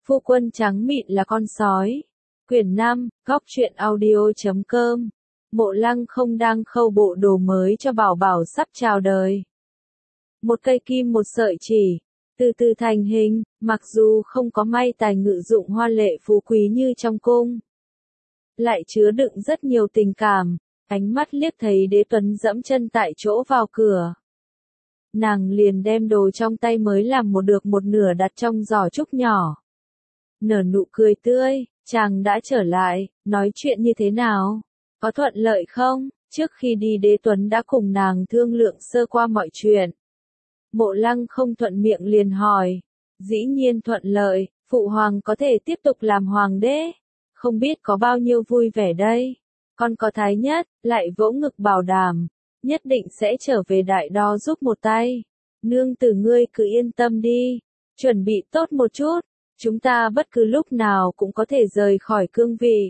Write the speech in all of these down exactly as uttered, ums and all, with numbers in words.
Phu quân trắng mịn là con sói. Quyển năm, góc truyện audio.com. Mộ Lăng không đang khâu bộ đồ mới cho bảo bảo sắp chào đời. Một cây kim một sợi chỉ, từ từ thành hình, mặc dù không có may tài ngự dụng hoa lệ phú quý như trong cung, lại chứa đựng rất nhiều tình cảm. Ánh mắt liếc thấy Đế Tuấn dẫm chân tại chỗ vào cửa, nàng liền đem đồ trong tay mới làm một được một nửa đặt trong giỏ trúc nhỏ. Nở nụ cười tươi, chàng đã trở lại, nói chuyện như thế nào? Có thuận lợi không? Trước khi đi Đế Tuấn đã cùng nàng thương lượng sơ qua mọi chuyện. Mộ Lăng không thuận miệng liền hỏi. Dĩ nhiên thuận lợi, phụ hoàng có thể tiếp tục làm hoàng đế. Không biết có bao nhiêu vui vẻ đây. Con có Thái Nhất, lại vỗ ngực bảo đảm. Nhất định sẽ trở về Đại Đo giúp một tay. Nương tử ngươi cứ yên tâm đi. Chuẩn bị tốt một chút. Chúng ta bất cứ lúc nào cũng có thể rời khỏi cương vị.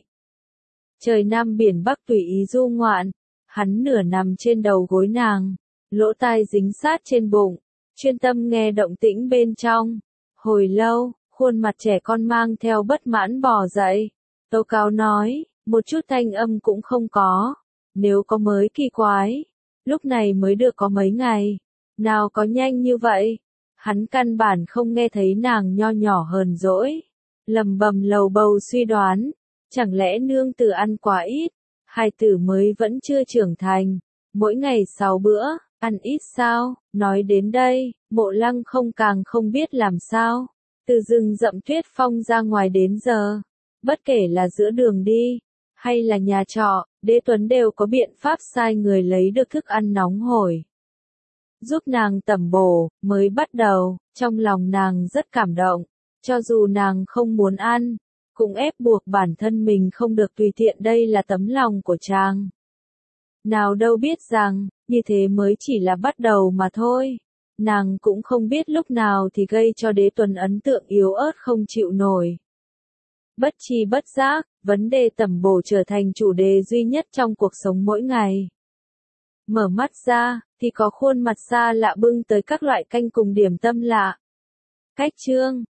Trời Nam biển Bắc tùy ý du ngoạn. Hắn nửa nằm trên đầu gối nàng, lỗ tai dính sát trên bụng, chuyên tâm nghe động tĩnh bên trong. Hồi lâu, khuôn mặt trẻ con mang theo bất mãn bò dậy. Tố cáo nói, một chút thanh âm cũng không có. Nếu có mới kỳ quái. Lúc này mới được có mấy ngày. Nào có nhanh như vậy. Hắn căn bản không nghe thấy nàng nho nhỏ hờn dỗi. Lầm bầm lầu bầu suy đoán. Chẳng lẽ nương tử ăn quá ít. Hai tử mới vẫn chưa trưởng thành. Mỗi ngày sáu bữa, ăn ít sao. Nói đến đây, Mộ Lăng không càng không biết làm sao. Từ rừng rậm tuyết phong ra ngoài đến giờ. Bất kể là giữa đường đi, hay là nhà trọ, Đế Tuấn đều có biện pháp sai người lấy được thức ăn nóng hổi. Giúp nàng tẩm bổ, mới bắt đầu, trong lòng nàng rất cảm động. Cho dù nàng không muốn ăn, cũng ép buộc bản thân mình không được tùy tiện, đây là tấm lòng của chàng. Nào đâu biết rằng, như thế mới chỉ là bắt đầu mà thôi. Nàng cũng không biết lúc nào thì gây cho Đế Tuấn ấn tượng yếu ớt không chịu nổi. Bất chi bất giác, vấn đề tẩm bổ trở thành chủ đề duy nhất trong cuộc sống mỗi ngày. Mở mắt ra, thì có khuôn mặt xa lạ bưng tới các loại canh cùng điểm tâm lạ. Cách chương